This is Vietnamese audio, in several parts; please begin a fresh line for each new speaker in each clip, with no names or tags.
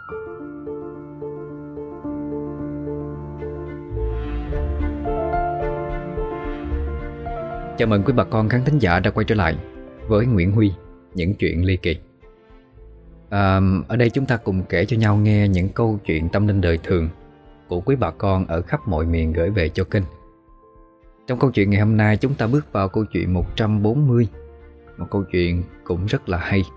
Chào mừng quý bà con khán thính giả đã quay trở lại với Nguyễn Huy, những chuyện ly kỳ. Ở đây chúng ta cùng kể cho nhau nghe những câu chuyện tâm linh đời thường của quý bà con ở khắp mọi miền gửi về cho kênh. Trong câu chuyện ngày hôm nay chúng ta bước vào câu chuyện 140, một câu chuyện cũng rất là hay.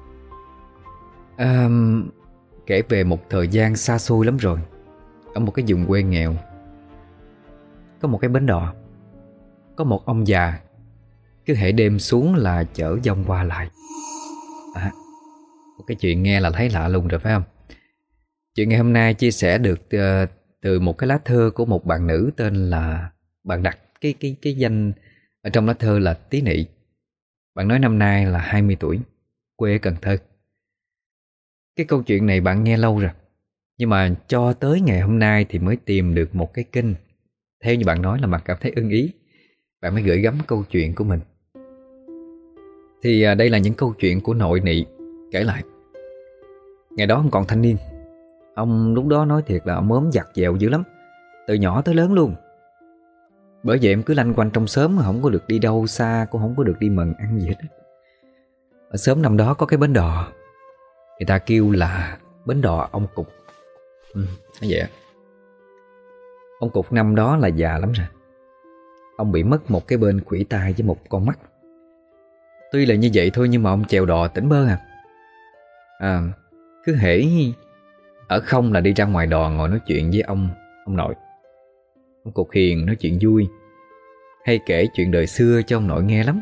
Kể về một thời gian xa xôi lắm rồi, ở một cái vùng quê nghèo, có một cái bến đò, có một ông già cứ hễ đêm xuống là chở dông qua lại. Một cái chuyện nghe là thấy lạ lùng rồi phải không? Chuyện ngày hôm nay chia sẻ được từ một cái lá thơ của một bạn nữ tên là, bạn đặt cái danh ở trong lá thơ là Tí Nị. Bạn nói năm nay là 20 tuổi, quê ở Cần Thơ. Cái câu chuyện này bạn nghe lâu rồi, nhưng mà cho tới ngày hôm nay thì mới tìm được một cái kênh, theo như bạn nói là bạn cảm thấy ưng ý, bạn mới gửi gắm câu chuyện của mình. Thì đây là những câu chuyện của nội Nị kể lại. Ngày đó ông còn thanh niên. Ông lúc đó nói thiệt là ông ốm dặt dẹo dữ lắm, từ nhỏ tới lớn luôn. Bởi vậy em cứ lanh quanh trong xóm mà không có được đi đâu xa, cũng không có được đi mần ăn gì hết. Ở xóm năm đó có cái bến đò, người ta kêu là bến đò ông Cục. Nói vậy. Ông Cục năm đó là già lắm rồi. Ông bị mất một cái bên khuỷu tay với một con mắt. Tuy là như vậy thôi nhưng mà ông chèo đò tỉnh bơ cứ hễ ở không là đi ra ngoài đò ngồi nói chuyện với ông nội. Ông Cục hiền, nói chuyện vui, hay kể chuyện đời xưa cho ông nội nghe lắm.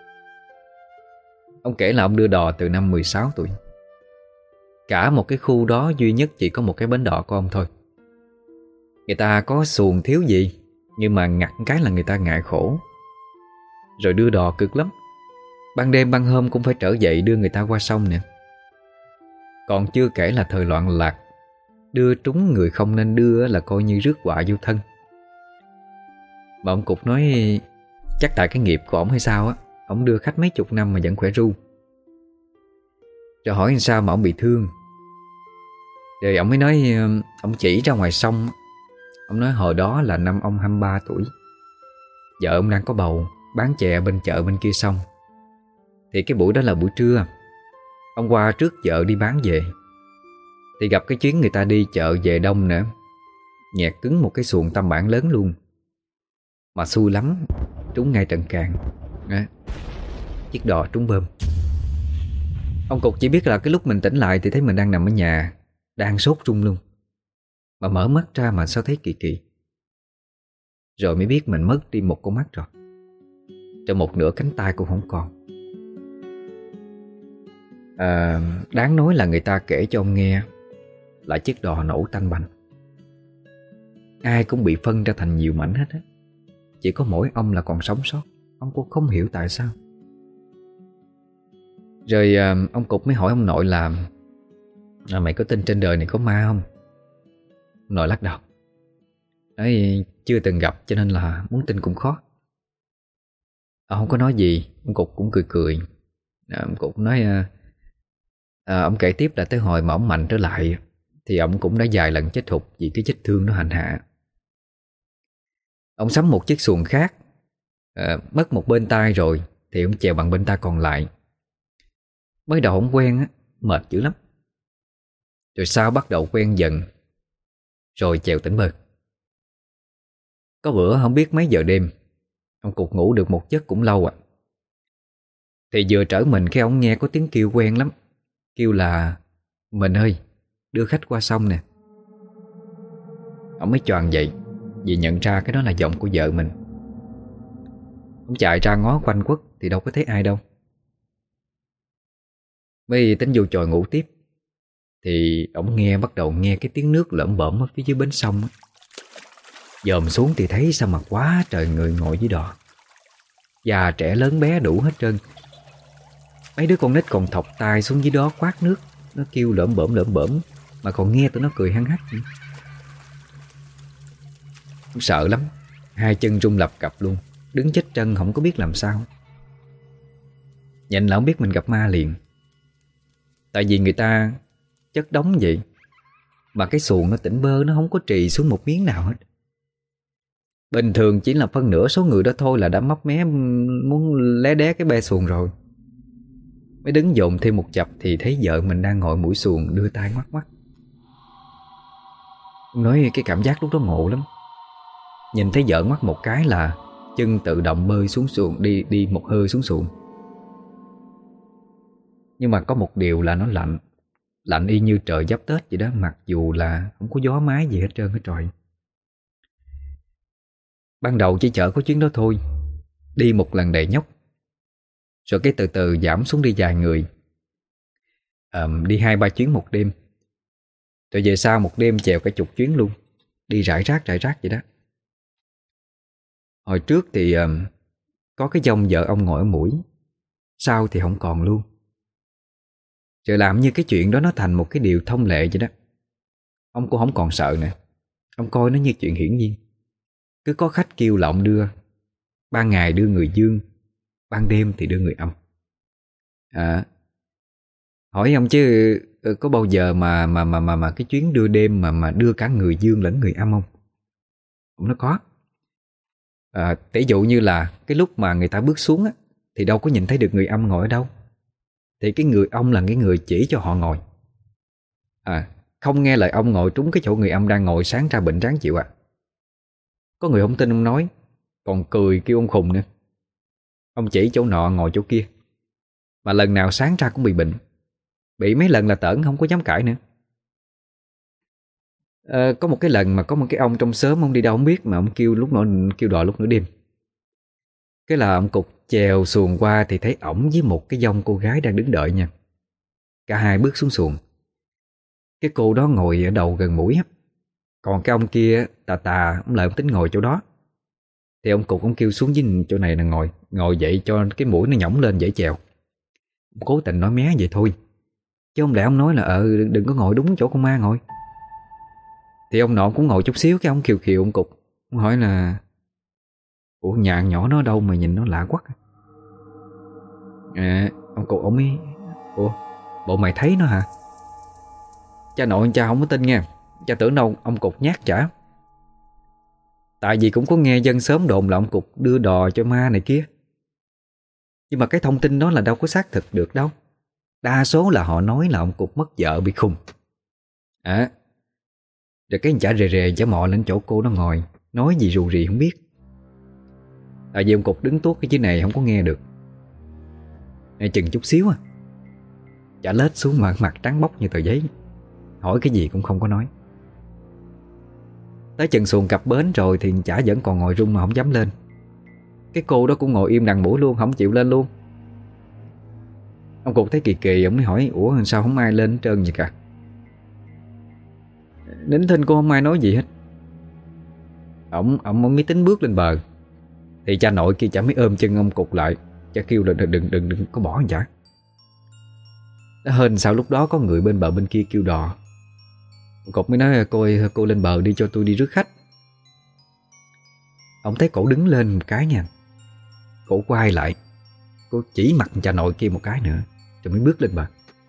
Ông kể là ông đưa đò từ năm 16 tuổi. Cả một cái khu đó duy nhất chỉ có một cái bến đò của ông thôi. Người ta có xuồng thiếu gì, nhưng mà ngặt cái là người ta ngại khổ. Rồi đưa đò cực lắm, ban đêm ban hôm cũng phải trở dậy đưa người ta qua sông nè. Còn chưa kể là thời loạn lạc, đưa trúng người không nên đưa là coi như rước họa vô thân. Mà ông Cục nói chắc tại cái nghiệp của ổng hay sao á, ổng đưa khách mấy chục năm mà vẫn khỏe ru. Rồi hỏi làm sao mà ổng bị thương. Rồi ổng mới nói, ổng chỉ ra ngoài sông. Ông nói hồi đó là năm ông 23 tuổi, vợ ông đang có bầu, bán chè bên chợ bên kia sông. Thì cái buổi đó là buổi trưa, ông qua trước vợ đi bán về, thì gặp cái chuyến người ta đi chợ về đông nữa, nhẹt cứng một cái xuồng tăm bản lớn luôn. Mà xui lắm, trúng ngay trận càng. Chiếc đò trúng bơm. Ông Cục chỉ biết là cái lúc mình tỉnh lại thì thấy mình đang nằm ở nhà, đang sốt run luôn. Mà mở mắt ra mà sao thấy kỳ kỳ. Rồi mới biết mình mất đi một con mắt rồi, cho một nửa cánh tay cũng không còn. Đáng nói là người ta kể cho ông nghe là chiếc đò nổ tanh bành. Ai cũng bị phân ra thành nhiều mảnh hết á. Chỉ có mỗi ông là còn sống sót. Ông cũng không hiểu tại sao. Rồi ông Cục mới hỏi ông nội là mày có tin trên đời này có ma không? Ông nội lắc đầu, nói chưa từng gặp cho nên là muốn tin cũng khó. Ông không có nói gì. Ông Cục cũng cười cười. Ông Cục nói ông kể tiếp là tới hồi mà ông mạnh trở lại thì ông cũng đã vài lần chết hụt vì cái vết thương nó hành hạ. Ông sắm một chiếc xuồng khác, mất một bên tay rồi thì ông chèo bằng bên tay còn lại. Mới đầu ông quen á, mệt dữ lắm. Rồi sau bắt đầu quen dần, rồi chèo tỉnh bơ. Có bữa không biết mấy giờ đêm, ông Cục ngủ được một giấc cũng lâu thì vừa trở mình cái ông nghe có tiếng kêu quen lắm. Kêu là mình ơi, đưa khách qua sông nè. Ông mới choàng dậy vì nhận ra cái đó là giọng của vợ mình. Ông chạy ra ngó quanh quất thì đâu có thấy ai đâu. Mới tính vô chòi ngủ tiếp thì ông bắt đầu nghe cái tiếng nước lởm bởm ở phía dưới bến sông á. Dòm xuống thì thấy sao mà quá trời người ngồi dưới đò, già trẻ lớn bé đủ hết trơn. Mấy đứa con nít còn thọc tay xuống dưới đó quát nước. Nó kêu lởm bởm mà còn nghe tụi nó cười hăng hắc. Ông sợ lắm, hai chân run lập cập luôn, đứng chết chân không có biết làm sao. Nhìn là không biết mình gặp ma liền. Tại vì người ta chất đống vậy, Mà cái xuồng nó tỉnh bơ, nó không có trì xuống một miếng nào hết. Bình thường chỉ là phân nửa số người đó thôi là đã mấp mé muốn lé đé cái be xuồng rồi. Mới đứng dồn thêm một chập thì thấy vợ mình đang ngồi mũi xuồng đưa tay ngoắc ngoắc. Nói cái cảm giác lúc đó ngộ lắm. Nhìn thấy vợ ngoắc một cái là chân tự động bơi xuống xuồng, đi một hơi xuống xuồng. Nhưng mà có một điều là nó lạnh. Lạnh y như trời giáp Tết vậy đó, mặc dù là không có gió mái gì hết trơn hết trời. Ban đầu chỉ chở có chuyến đó thôi, đi một lần đầy nhóc, rồi cái từ từ giảm xuống đi vài người, đi 2-3 chuyến một đêm. Rồi về sau một đêm chèo cả chục chuyến luôn, đi rải rác vậy đó. Hồi trước thì có cái dông vợ ông ngồi ở mũi, sau thì không còn luôn. Rồi làm như cái chuyện đó nó thành một cái điều thông lệ vậy đó. Ông cũng không còn sợ nữa. Ông coi nó như chuyện hiển nhiên. Cứ có khách kêu là ông đưa. Ban ngày đưa người dương, ban đêm thì đưa người âm. Hỏi ông chứ có bao giờ mà cái chuyến đưa đêm mà đưa cả người dương lẫn người âm không? Ông nói có. Tỷ dụ như là cái lúc mà người ta bước xuống á, thì đâu có nhìn thấy được người âm ngồi ở đâu. Thì cái người ông là cái người chỉ cho họ ngồi. Không nghe lời ông ngồi trúng cái chỗ người âm đang ngồi, sáng ra bệnh ráng chịu. Có người không tin ông nói, còn cười kêu ông khùng nữa. Ông chỉ chỗ nọ ngồi chỗ kia, mà lần nào sáng ra cũng bị bệnh. Bị mấy lần là tởn không có dám cãi nữa. Có một cái lần mà có một cái ông trong xóm, ông đi đâu không biết, mà ông kêu đòi lúc nửa đêm. Cái là ông cục chèo xuồng qua thì thấy ổng với một cái dông cô gái đang đứng đợi nha. Cả hai bước xuống xuồng. Cái cô đó ngồi ở đầu gần mũi á, còn cái ông kia ông lại ông tính ngồi chỗ đó. Thì ông cục ông kêu xuống với chỗ này là ngồi dậy cho cái mũi nó nhõng lên dễ chèo. Ông cố tình nói mé vậy thôi, chứ không lẽ ông nói là đừng có ngồi đúng chỗ con ma ngồi. Thì ông nọ cũng ngồi chút xíu, cái ông khiều khiều ông cục. Ông hỏi là ủa nhà nhỏ nó đâu mà nhìn nó lạ quắc. Ông cục ông ấy ủa bộ mày thấy nó hả? Cha nội cha không có tin nha. Cha tưởng đâu ông cục nhát chả. Tại vì cũng có nghe dân xóm đồn là ông cục đưa đò cho ma này kia. Nhưng mà cái thông tin đó là đâu có xác thực được đâu. Đa số là họ nói là ông cục mất vợ bị khùng. Rồi cái chả rề chả mò lên chỗ cô nó ngồi, nói gì rù rì không biết. Tại vì ông cục đứng tuốt cái chữ này không có nghe được. Chừng chút xíu chả lết xuống mà mặt trắng bóc như tờ giấy. Hỏi cái gì cũng không có nói. Tới chừng xuồng cập bến rồi thì chả vẫn còn ngồi rung mà không dám lên. Cái cô đó cũng ngồi im đằng mũi luôn, không chịu lên luôn. Ông cục thấy kỳ kỳ, ông mới hỏi ủa sao không ai lên hết trơn vậy cả. Nín thinh cô không ai nói gì hết. Ông mới tính bước lên bờ thì cha nội kia chả mới ôm chân ông cục lại, cha kêu là đừng có bỏ chả. Hên sao lúc đó có người bên bờ bên kia kêu đò. Ông cục mới nói cô ơi, cô lên bờ đi cho tôi đi rước khách. Ông thấy cổ đứng lên một cái nha, cổ quay lại, cô chỉ mặt cha nội kia một cái nữa rồi mới bước lên bờ.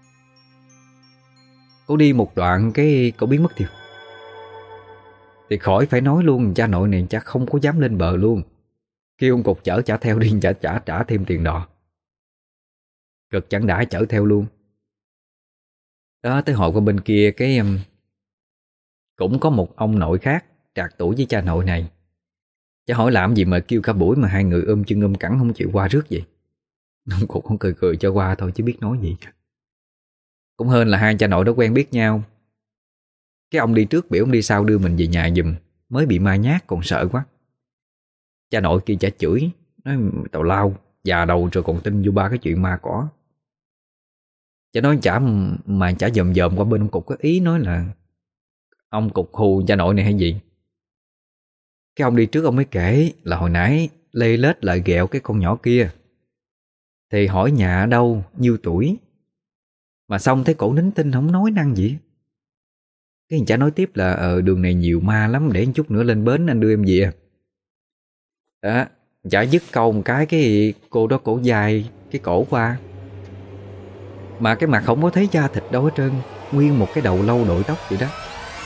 Cô đi một đoạn cái cổ biến mất tiêu. Thì khỏi phải nói luôn, cha nội này cha không có dám lên bờ luôn. Kêu ông cục chở trả theo đi, trả thêm tiền đò. Cực chẳng đã chở theo luôn. Đó, tới hồi qua bên kia cái cũng có một ông nội khác trạc tuổi với cha nội này. Cha hỏi làm gì mà kêu cả buổi mà hai người ôm chân ôm cẳng không chịu qua rước vậy. Ông cục không cười cho qua thôi chứ biết nói gì. Cũng hên là hai cha nội đó quen biết nhau. Cái ông đi trước biểu ông đi sau đưa mình về nhà giùm, mới bị ma nhát còn sợ quá. Cha nội kia chả chửi, nói tào lao, già đầu rồi còn tin vô ba cái chuyện ma cỏ. Chả nói chả dòm qua bên ông cục có ý nói là ông cục hù cha nội này hay gì. Cái ông đi trước ông mới kể là hồi nãy lê lết lại ghẹo cái con nhỏ kia. Thì hỏi nhà ở đâu, nhiêu tuổi. Mà xong thấy cổ nín tinh không nói năng gì. Cái chả nói tiếp là ở đường này nhiều ma lắm, để một chút nữa lên bến anh đưa em về. Đó, chả dứt câu một cái cô đó cổ dài cái cổ qua. Mà cái mặt không có thấy da thịt đâu hết trơn, nguyên một cái đầu lâu đội tóc vậy đó.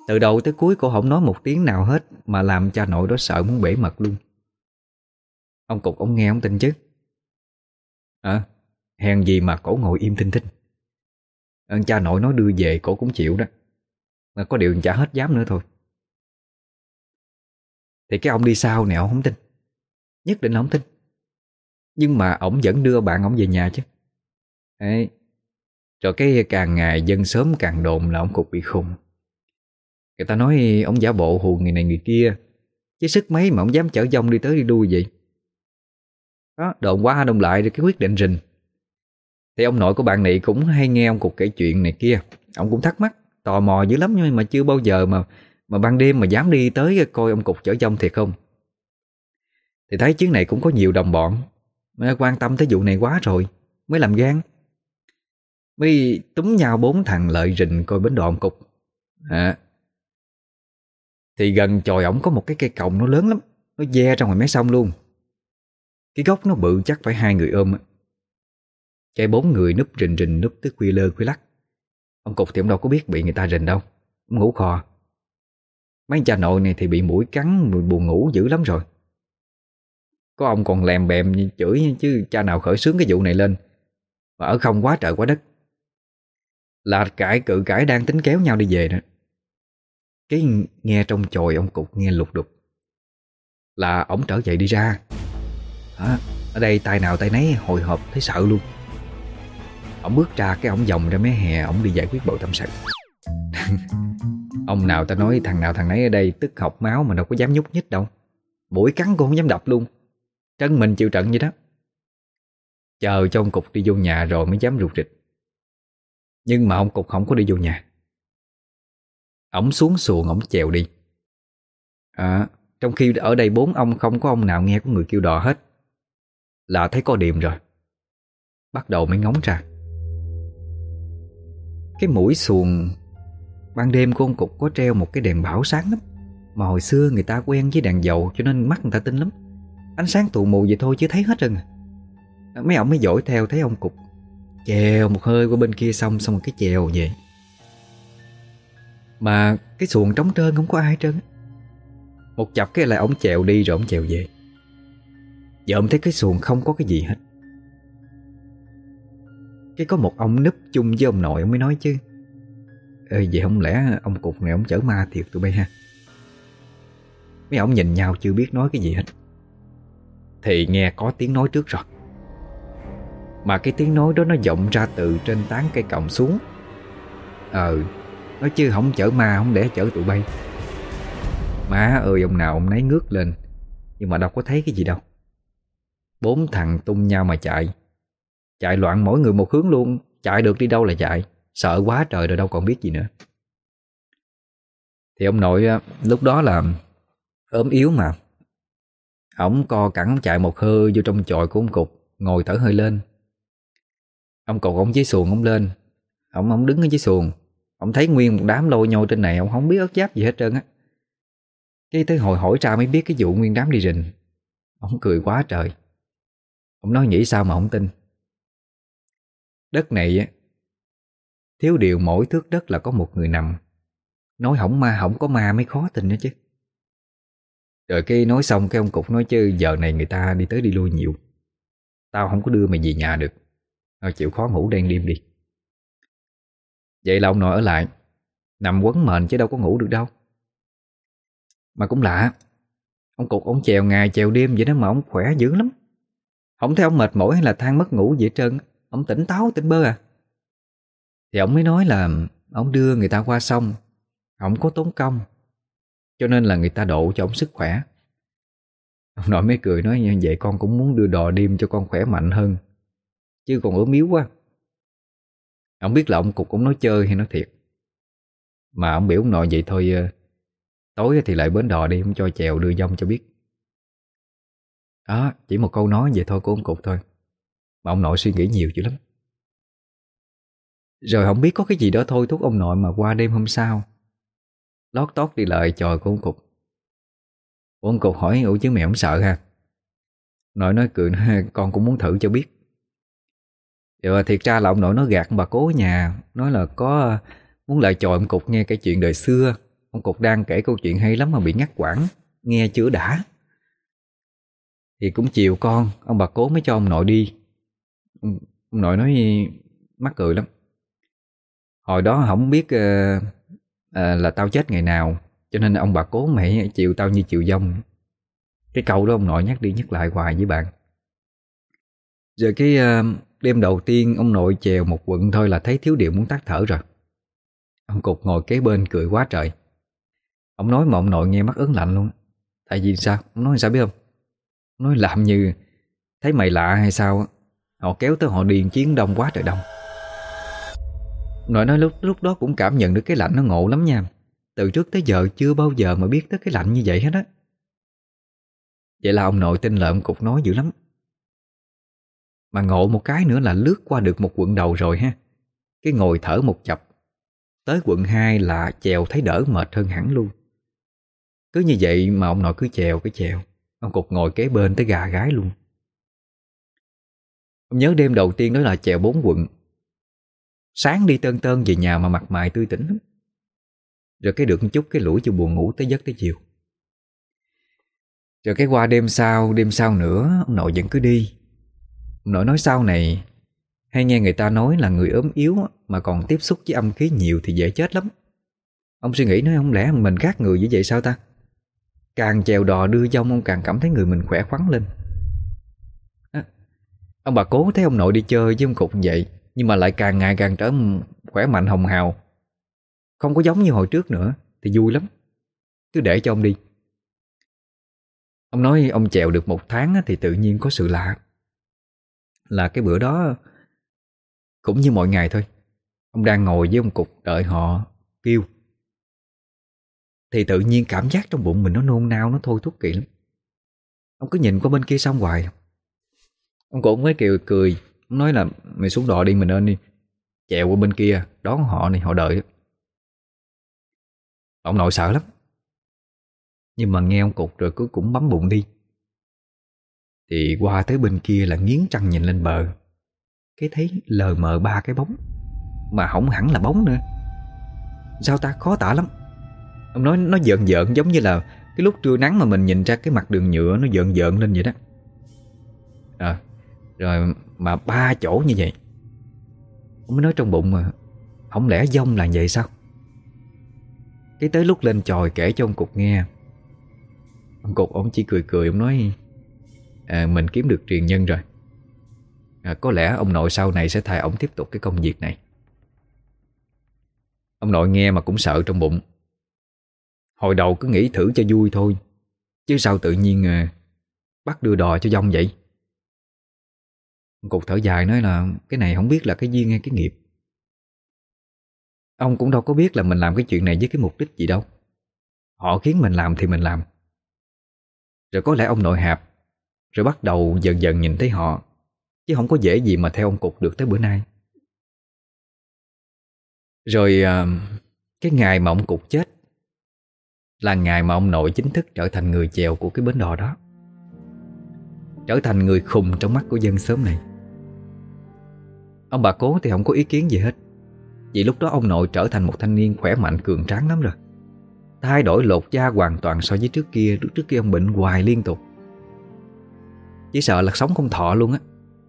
Từ đầu tới cuối cô không nói một tiếng nào hết, mà làm cha nội đó sợ muốn bể mật luôn. Ông Cục ông nghe ông tin chứ. Hèn gì mà cổ ngồi im thinh thinh. Cha nội nói đưa về cổ cũng chịu đó, mà có điều chả hết dám nữa thôi. Thì cái ông đi sau này ông không tin, nhất định là không tin. Nhưng mà ổng vẫn đưa bạn ổng về nhà chứ. Đấy. Rồi cái càng ngày dân xóm càng đồn là ông Cục bị khùng. Người ta nói ông giả bộ hù người này người kia, chứ sức mấy mà ông dám chở dông đi tới đi đuôi vậy. Đó, đồn qua đồn lại rồi cái quyết định rình. Thì ông nội của bạn này cũng hay nghe ông Cục kể chuyện này kia. Ông cũng thắc mắc, tò mò dữ lắm, nhưng mà chưa bao giờ mà ban đêm mà dám đi tới coi ông Cục chở dông thiệt không. Thì thấy chuyến này cũng có nhiều đồng bọn mới quan tâm tới vụ này quá rồi, mới làm gan, mới túm nhau 4 thằng lợi rình coi bến đò ông Cục. Thì gần chòi ổng có một cái cây còng nó lớn lắm, nó ve ra ngoài mé sông luôn. Cái gốc nó bự chắc phải 2 người ôm. Cái 4 người núp rình núp tới khuya lơ khuya lắc. Ông Cục thì ông đâu có biết bị người ta rình đâu, ông ngủ khò. Mấy cha nội này thì bị muỗi cắn, buồn ngủ dữ lắm rồi. Có ông còn lèm bèm chửi chứ cha nào khởi xướng cái vụ này lên mà ở không quá trời quá đất. Là cự cãi đang tính kéo nhau đi về đó. Cái nghe trong chòi ông Cục nghe lục đục. Là ổng trở dậy đi ra. Ở đây tay nào tay nấy hồi hộp thấy sợ luôn. Ổng bước ra cái ổng vòng ra mé hè, ổng đi giải quyết bầu tâm sự. Ông nào ta nói thằng nào thằng nấy ở đây tức học máu mà đâu có dám nhúc nhích đâu. Mũi cắn cũng không dám đập luôn, trân mình chịu trận vậy đó. Chờ cho ông Cục đi vô nhà rồi mới dám rụt rịch. Nhưng mà ông Cục không có đi vô nhà. Ổng xuống xuồng ổng chèo đi. Trong khi ở đây 4 ông không có ông nào nghe có người kêu đò hết. Là thấy có điềm rồi, bắt đầu mới ngóng ra. Cái mũi xuồng ban đêm của ông Cục có treo một cái đèn bảo sáng lắm. Mà hồi xưa người ta quen với đèn dầu cho nên mắt người ta tinh lắm. Ánh sáng tù mù vậy thôi chứ thấy hết trơn. Mấy ông mới dõi theo thấy ông Cục chèo một hơi qua bên kia xong một cái chèo vậy. Mà cái xuồng trống trơn không có ai hết trơn. Một chập cái là ổng chèo đi rồi ổng chèo về. Giờ ông thấy cái xuồng không có cái gì hết. Cái có một ông núp chung với ông nội, ông mới nói chứ: vậy không lẽ ông Cục này ông chở ma thiệt tụi bay ha? Mấy ông nhìn nhau chưa biết nói cái gì hết. Thì nghe có tiếng nói trước rồi. Mà cái tiếng nói đó nó vọng ra từ trên tán cây còng xuống. Nói chứ không chở ma, không để chở tụi bay. Má ơi, ông nào ông nấy ngước lên, nhưng mà đâu có thấy cái gì đâu. 4 thằng tung nhau mà chạy. Chạy loạn mỗi người một hướng luôn. Chạy được đi đâu là chạy. Sợ quá trời rồi đâu còn biết gì nữa. Thì ông nội lúc đó là ốm yếu mà. Ổng co cẳng chạy một hơi vô trong chòi của ông Cục, ngồi thở hơi lên. Ông Cục ông dưới xuồng ông lên. Ông đứng ở dưới xuồng. Ông thấy nguyên một đám lôi nhôi trên này. Ông không biết ớt giáp gì hết trơn á. Cái tới hồi hỏi ra mới biết cái vụ nguyên đám đi rình. Ông cười quá trời. Ông nói nghĩ sao mà không tin. Đất này á, thiếu điều mỗi thước đất là có một người nằm. Nói hổng ma hổng có ma mới khó tin nữa chứ. Rồi cái nói xong cái ông Cục nói chứ giờ này người ta đi tới đi lui nhiều. Tao không có đưa mày về nhà được. Tao chịu khó ngủ đêm đêm đi. Vậy là ông nội ở lại, nằm quấn mền chứ đâu có ngủ được đâu. Mà cũng lạ, ông Cục ông chèo ngày chèo đêm vậy đó mà ông khỏe dữ lắm. Không thấy ông mệt mỏi hay là than mất ngủ gì hết trơn. Ông tỉnh táo tỉnh bơ à. Thì ông mới nói là ông đưa người ta qua sông, ông có tốn công, cho nên là người ta độ cho ông sức khỏe. Ông nội mới cười nói như vậy con cũng muốn đưa đò đêm cho con khỏe mạnh hơn, chứ còn ốm yếu quá. Ông biết là ông Cục cũng nói chơi hay nói thiệt. Mà ông biểu ông nội vậy thôi, tối thì lại bến đò đi, ông cho chèo đưa dông cho biết. Đó, chỉ một câu nói vậy thôi của ông Cục thôi. Mà ông nội suy nghĩ nhiều dữ lắm. Rồi không biết có cái gì đó thôi thúc ông nội mà qua đêm hôm sau lót tót đi lại chòi của ông Cục. Ông Cục hỏi ủa chứ mẹ không sợ ha? Nội nói cười nói, con cũng muốn thử cho biết. Rồi thiệt ra là ông nội nói gạt bà cố ở nhà, nói là có muốn lại chòi ông Cục nghe cái chuyện đời xưa ông Cục đang kể câu chuyện hay lắm mà bị ngắt quãng, nghe chưa đã. Thì cũng chiều con, ông bà Cố mới cho ông nội đi. Ông nội nói mắc cười lắm. Hồi đó không biết là tao chết ngày nào, cho nên ông bà Cố mày chịu tao như chịu dông. Cái câu đó ông nội nhắc đi nhắc lại hoài với bạn. Rồi cái đêm đầu tiên ông nội chèo một quận thôi là thấy thiếu điện muốn tắt thở rồi. Ông Cục ngồi kế bên cười quá trời. Ông nói mà ông nội nghe mắt ớn lạnh luôn. Tại vì sao? Ông nói sao biết không? Ông nói làm như thấy mày lạ hay sao á, họ kéo tới họ điền chiến đông quá trời đông. Ông nội nói lúc đó cũng cảm nhận được cái lạnh nó ngộ lắm nha. Từ trước tới giờ chưa bao giờ mà biết tới cái lạnh như vậy hết á. Vậy là ông nội tin lời ông Cục nói dữ lắm. Mà ngộ một cái nữa là lướt qua được một quận đầu rồi ha. Cái ngồi thở một chập, tới quận 2 là chèo thấy đỡ mệt hơn hẳn luôn. Cứ như vậy mà ông nội cứ chèo cái chèo. Ông Cục ngồi kế bên tới gà gái luôn. Ông nhớ đêm đầu tiên đó là chèo 4 quận. Sáng đi tơn tơn về nhà mà mặt mày tươi tỉnh lắm. Rồi cái được một chút cái lũi cho buồn ngủ tới giấc tới chiều. Rồi cái qua đêm sau nữa ông nội vẫn cứ đi. Ông nội nói sau này hay nghe người ta nói là người ốm yếu mà còn tiếp xúc với âm khí nhiều thì dễ chết lắm. Ông suy nghĩ nói không lẽ mình khác người như vậy sao ta? Càng chèo đò đưa dông ông càng cảm thấy người mình khỏe khoắn lên. Ông bà Cố thấy ông nội đi chơi với ông Cục như vậy, nhưng mà lại càng ngày càng trở khỏe mạnh hồng hào, không có giống như hồi trước nữa, thì vui lắm. Cứ để cho ông đi. Ông nói ông chèo được 1 tháng thì tự nhiên có sự lạ. Là cái bữa đó cũng như mọi ngày thôi, ông đang ngồi với ông Cục đợi họ kêu, thì tự nhiên cảm giác trong bụng mình nó nôn nao, nó thôi thúc kỳ lắm. Ông cứ nhìn qua bên kia xong hoài. Ông Cục mới cười. Ông nói là mày xuống đò đi, mình lên đi, chèo qua bên kia đón họ này, họ đợi. Ông nội sợ lắm, nhưng mà nghe ông Cục rồi cứ cũng bấm bụng đi. Thì qua tới bên kia là nghiến răng nhìn lên bờ, cái thấy lờ mờ 3 cái bóng, mà không hẳn là bóng nữa. Sao ta, khó tả lắm. Ông nói nó dợn giống như là cái lúc trưa nắng mà mình nhìn ra cái mặt đường nhựa nó dợn lên vậy đó. Rồi mà 3 chỗ như vậy. Ông mới nói trong bụng mà không lẽ dông là vậy sao? Cái tới lúc lên chòi kể cho ông Cục nghe. Ông Cục ông chỉ cười. Ông nói mình kiếm được truyền nhân rồi. Có lẽ ông nội sau này sẽ thay ông tiếp tục cái công việc này. Ông nội nghe mà cũng sợ trong bụng. Hồi đầu cứ nghĩ thử cho vui thôi, chứ sao tự nhiên bắt đưa đò cho dông vậy. Ông Cục thở dài nói là cái này không biết là cái duyên hay cái nghiệp. Ông cũng đâu có biết là mình làm cái chuyện này với cái mục đích gì đâu. Họ khiến mình làm thì mình làm. Rồi có lẽ ông nội hạp, rồi bắt đầu dần dần nhìn thấy họ, chứ không có dễ gì mà theo ông Cục được tới bữa nay. Rồi cái ngày mà ông Cục chết là ngày mà ông nội chính thức trở thành người chèo của cái bến đò đó, trở thành người khùng trong mắt của dân xóm này. Ông bà Cố thì không có ý kiến gì hết, vì lúc đó ông nội trở thành một thanh niên khỏe mạnh cường tráng lắm rồi. Thay đổi lột da hoàn toàn so với trước kia. Trước kia ông bệnh hoài liên tục, chỉ sợ là sống không thọ luôn á.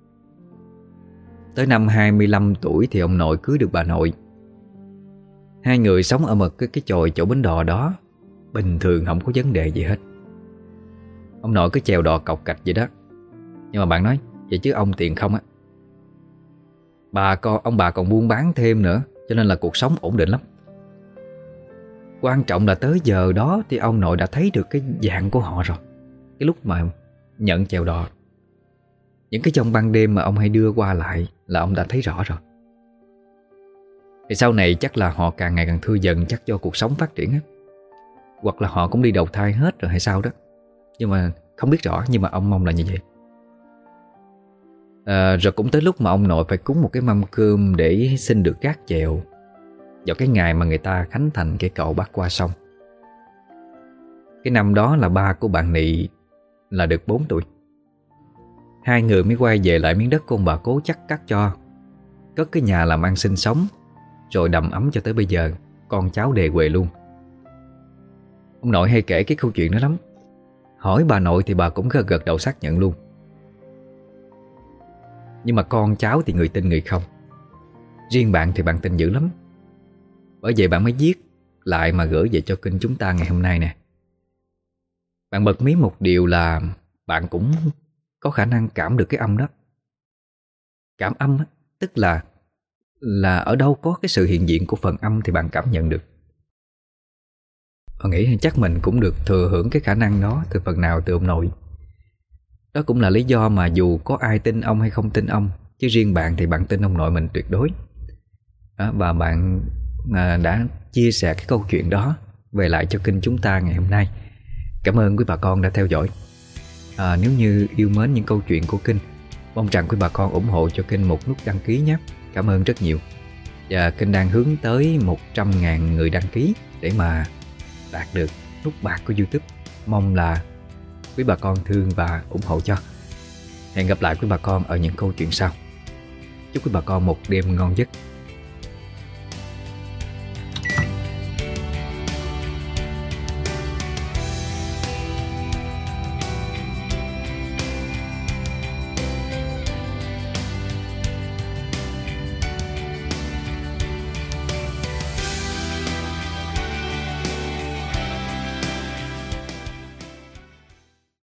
Tới năm 25 tuổi thì ông nội cưới được bà nội. Hai người sống ở một cái chòi chỗ bến đò đó, bình thường không có vấn đề gì hết. Ông nội cứ chèo đò cọc cạch vậy đó. Nhưng mà bạn nói vậy chứ ông tiền không á. Ông bà còn buôn bán thêm nữa, cho nên là cuộc sống ổn định lắm. Quan trọng là tới giờ đó thì ông nội đã thấy được cái dạng của họ rồi. Cái lúc mà nhận chèo đò, những cái trong ban đêm mà ông hay đưa qua lại là ông đã thấy rõ rồi. Thì sau này chắc là họ càng ngày càng thưa dần, chắc do cuộc sống phát triển á, hoặc là họ cũng đi đầu thai hết rồi hay sao đó. Nhưng mà không biết rõ, nhưng mà ông mong là như vậy. Rồi cũng tới lúc mà ông nội phải cúng một cái mâm cơm để xin được gác chèo vào cái ngày mà người ta khánh thành cây cầu bắc qua sông. Cái năm đó là ba của bạn Nị là được 4 tuổi. Hai người mới quay về lại miếng đất của ông bà Cố chắc cắt cho, cất cái nhà làm ăn sinh sống, rồi đầm ấm cho tới bây giờ, con cháu đề huề luôn. Ông nội hay kể cái câu chuyện đó lắm. Hỏi bà nội thì bà cũng gật đầu xác nhận luôn. Nhưng mà con cháu thì người tin người không. Riêng bạn thì bạn tin dữ lắm. Bởi vậy bạn mới viết lại mà gửi về cho kênh chúng ta ngày hôm nay nè. Bạn bật mí một điều là bạn cũng có khả năng cảm được cái âm đó. Cảm âm á, tức là ở đâu có cái sự hiện diện của phần âm thì bạn cảm nhận được. Bạn nghĩ chắc mình cũng được thừa hưởng cái khả năng đó từ phần nào từ ông nội. Đó cũng là lý do mà dù có ai tin ông hay không tin ông, chứ riêng bạn thì bạn tin ông nội mình tuyệt đối đó. Và bạn đã chia sẻ cái câu chuyện đó về lại cho kênh chúng ta ngày hôm nay. Cảm ơn quý bà con đã theo dõi. Nếu như yêu mến những câu chuyện của kênh, mong rằng quý bà con ủng hộ cho kênh một nút đăng ký nhé. Cảm ơn rất nhiều. Và kênh đang hướng tới 100.000 người đăng ký để mà đạt được nút bạc của YouTube. Mong là quý bà con thương và ủng hộ cho. Hẹn gặp lại quý bà con ở những câu chuyện sau. Chúc quý bà con một đêm ngon giấc.